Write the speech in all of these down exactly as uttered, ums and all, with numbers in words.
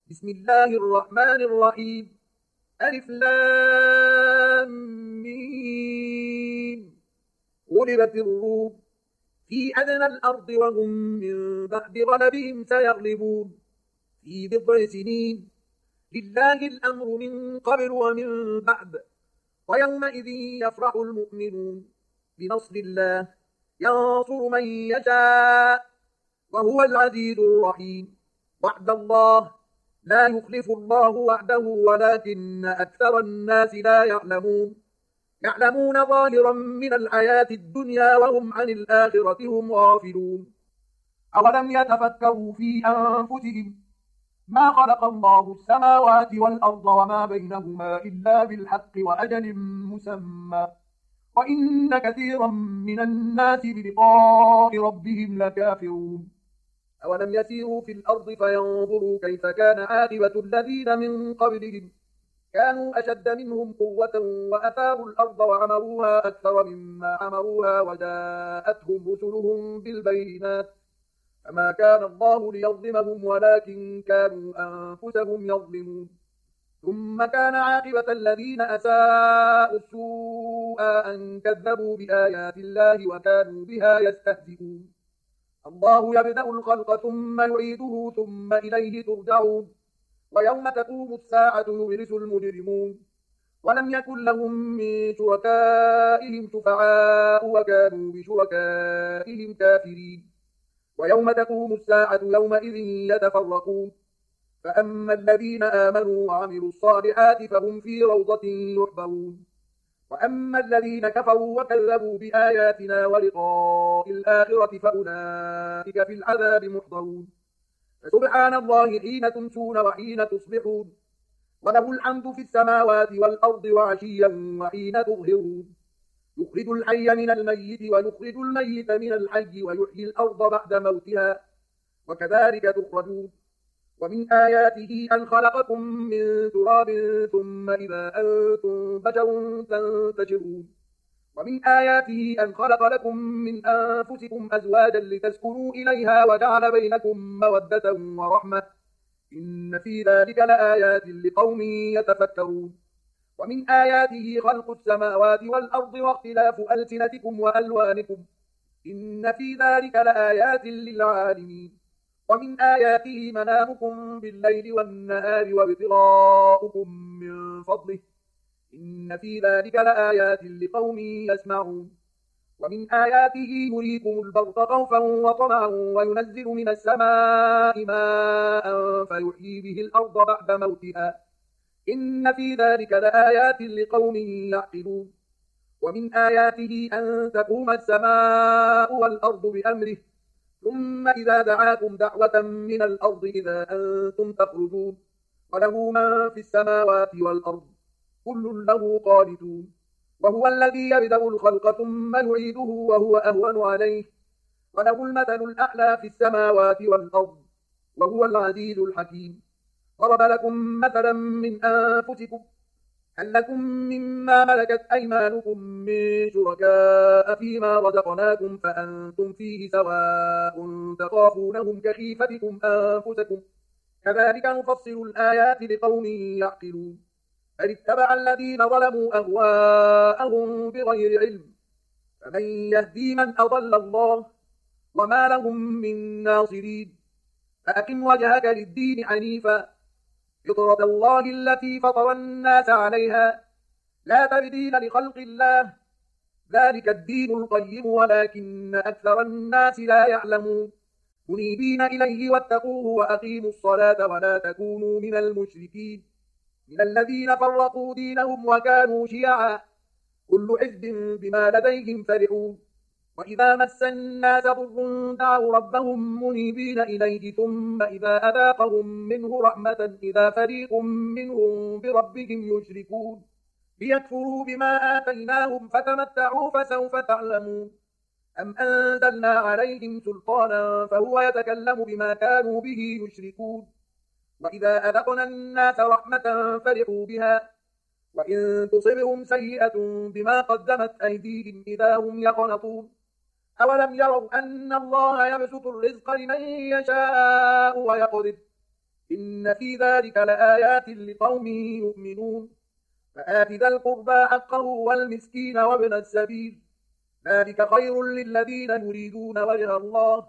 بسم الله الرحمن الرحيم. ألف لام ميم. غلبت الروم في أدنى الأرض وهم من بعد غلبهم سيغلبون في بضع سنين. لله الأمر من قبل ومن بعد، ويومئذ يفرح المؤمنون بنصر الله ينصر من يشاء وهو العزيز الرحيم. وعد الله لا يخلف الله وعده ولكن أكثر الناس لا يعلمون. يعلمون ظاهرا من الحياة الدنيا وهم عن الآخرة هم غافلون. أولم يتفكروا في أنفسهم ما خلق الله السماوات والأرض وما بينهما إلا بالحق وأجل مسمى، وإن كثيرا من الناس بلقاء ربهم لكافرون. أولم يسيروا في الأرض فينظروا كيف كان عاقبة الذين من قبلهم كانوا أشد منهم قوة وأثاروا الأرض وعمروها أكثر مما عمروها وجاءتهم رسلهم بالبينات، فما كان الله ليظلمهم ولكن كانوا أنفسهم يظلمون. ثم كان عاقبة الذين أساءوا السوء أن كذبوا بآيات الله وكانوا بها يستهزئون. الله يبدأ الخلق ثم يعيده ثم إليه ترجعون. ويوم تقوم الساعة يبلس المجرمون ولم يكن لهم من شركائهم شفعاء وكانوا بشركائهم كافرين. ويوم تقوم الساعة يومئذ يتفرقون، فأما الذين آمنوا وعملوا الصالحات فهم في روضة يحبرون، وأما الذين كفروا وكذبوا بآياتنا ولقاء الآخرة فأولئك في العذاب محضرون. فسبحان الله حين تمسون وحين تصبحون، وله الحمد في السماوات والأرض وعشيا وحين تظهرون. يخرج الحي من الميت ويخرج الميت من الحي ويحيي الأرض بعد موتها، وكذلك تخرجون. ومن آياته أن خلقكم من تراب ثم إذا أنتم بشر تنتشرون. ومن آياته أن خلق لكم من أنفسكم أزواجا لتسكنوا إليها وجعل بينكم مودة ورحمة، إن في ذلك لآيات لقوم يتفكرون. ومن آياته خلق السماوات والأرض واختلاف ألسنتكم وألوانكم، إن في ذلك لآيات للعالمين. ومن آياته منامكم بالليل والنهار وابتغاؤكم من فضله، إن في ذلك لآيات لقوم يسمعون. ومن آياته يريكم البرق خوفا وطمعا وينزل من السماء ماء فيحيي به الأرض بعد موتها، إن في ذلك لآيات لقوم يعقلون. ومن آياته أن تقوم السماء والأرض بأمره، ثم إذا دعاكم دعوة من الأرض إذا أنتم تخرجون. وله من في السماوات والأرض كل له قانتون. وهو الذي يبدأ الخلق ثم يعيده وهو أهون عليه، وله المثل الأعلى في السماوات والأرض وهو العزيز الحكيم. ضرب لكم مثلا من أنفسكم، هل لكم مما ملكت أيمانكم من شركاء فيما رزقناكم فأنتم فيه سواء تخافونهم كخيفتكم أنفسكم، كذلك نفصل الآيات لقوم يعقلون. بل اتبع الذين ظلموا أهواءهم بغير علم، فمن يهدي من أضل الله وما لهم من ناصرين. فأقم وجهك للدين حنيفا، فطرة الله التي فطر الناس عليها لا تبديل لخلق الله، ذلك الدين القيم ولكن أكثر الناس لا يعلمون. منيبين إليه واتقوه وأقيموا الصلاة ولا تكونوا من المشركين، من الذين فرقوا دينهم وكانوا شيعا كل حزب بما لديهم فرحون. وإذا مس الناس ضر دعوا ربهم منيبين إليه ثم إذا أذاقهم منه رحمة إذا فريق منهم بربهم يشركون. ليكفروا بما آتيناهم فتمتعوا فسوف تعلمون. أم أنزلنا عليهم سلطانا فهو يتكلم بما كانوا به يشركون. وإذا أذقنا الناس رحمة فرحوا بها، وإن تصبهم سيئة بما قدمت أيديهم إذا هم يقنطون. أولم يروا أن الله يبسط الرزق لمن يشاء ويقدر إن في ذلك لآيات لقوم يؤمنون فآت ذا القربى حقه والمسكين وابن السبيل ذلك خير للذين يريدون وجه الله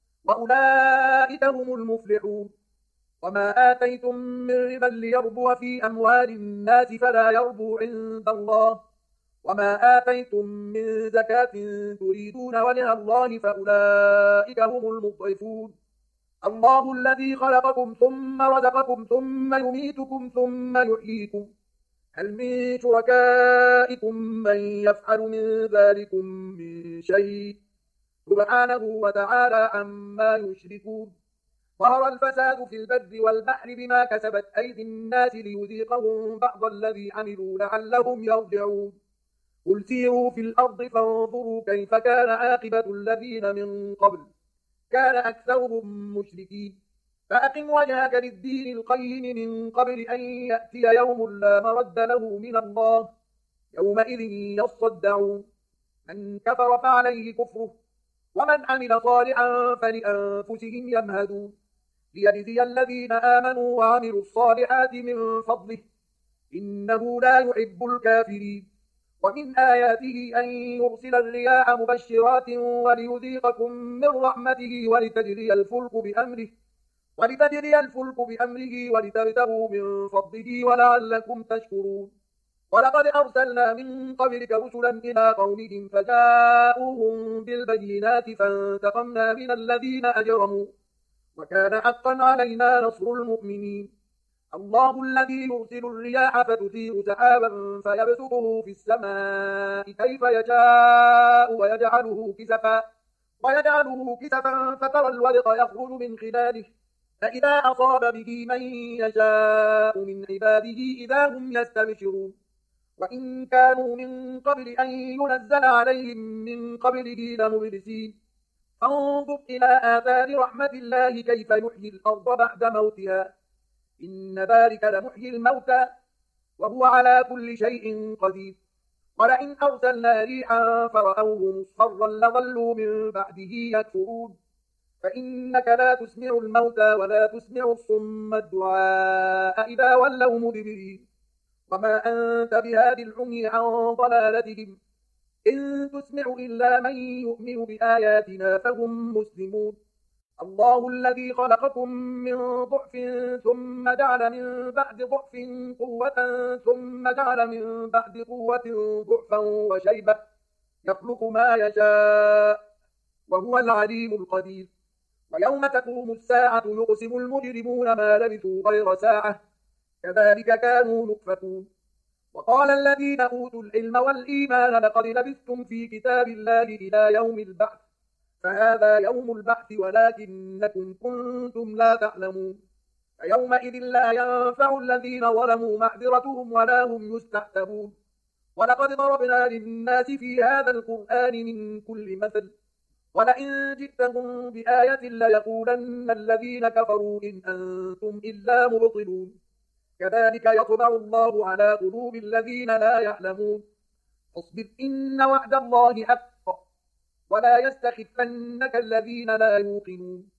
وأولئك هم المفلحون وما آتيتم من ربا ليربو في أموال الناس فلا يربو عند الله وما آتيتم من زكاة تريدون وجه الله فأولئك هم المضعفون الله الذي خلقكم ثم رزقكم ثم يميتكم ثم يحييكم هل من شركائكم من يفعل من ذلكم من شيء سبحانه وتعالى عما يشركون ظهر الفساد في البر والبحر بما كسبت أيدي الناس ليذيقهم بعض الذي عملوا لعلهم يرجعون قل سيروا في الأرض فانظروا كيف كان عاقبة الذين من قبل كان أكثرهم مشركين فأقم وجهك للدين القيم من قبل أن يأتي يوم لا مرد له من الله يومئذ يصدعون من كفر فعليه كفره ومن عمل صالحا فلأنفسهم يمهدون ليجزي الذين آمنوا وعملوا الصالحات من فضله إنه لا يحب الكافرين ومن آياته أن يرسل الرياح مبشرات وليذيقكم من رحمته ولتجري الفلك بأمره ولتجري الفلك بأمره ولتبتغوا من فضله ولعلكم تشكرون ولقد أرسلنا من قبلك رسلا إلى قومهم فجاءوهم بالبينات فانتقمنا من الذين أجرموا وكان حقا علينا نصر المؤمنين الله الذي يرسل الرياح فتثير سحابا فيبسطه في السماء كيف يشاء ويجعله كسفا ويجعله كسفا فترى الودق يخرج من خلاله فإذا أصاب به من يشاء من عباده إذا هم يستبشرون وإن كانوا من قبل أن ينزل عليهم من قبله لمبلسين فانظر إلى آثار رحمة الله كيف يحيي الأرض بعد موتها إن ذلك لمحيي الموتى وهو على كل شيء قدير ولئن أرسلنا ريحا فرأوه مصفرا لظلوا من بعده يكفرون فإنك لا تسمع الموتى ولا تسمع الصم الدعاء إذا ولوا مدبرين وما أنت بهادي العمي عن ضلالتهم إن تسمع إلا من يؤمن بآياتنا فهم مسلمون الله الذي خلقكم من ضعف ثم جعل من بعد ضعف قوة ثم جعل من بعد قوة ضعفا وشيبة يخلق ما يشاء وهو العليم القدير ويوم تقوم الساعة يقسم المجرمون ما لبثوا غير ساعة كذلك كانوا يؤفكون وقال الذين أوتوا العلم والإيمان لقد لبثتم في كتاب الله إلى يوم البعث فهذا يوم البعث ولكنكم كنتم لا تعلمون فيومئذ لا ينفع الذين ظلموا معذرتهم ولا هم يستعتبون ولقد ضربنا للناس في هذا القرآن من كل مثل ولئن جئتهم بآية ليقولن الذين كفروا إن أنتم إلا مبطلون كذلك يطبع الله على قلوب الذين لا يعلمون اصبر إن وعد الله حق ولا يستخفنك الذين لا يوقنون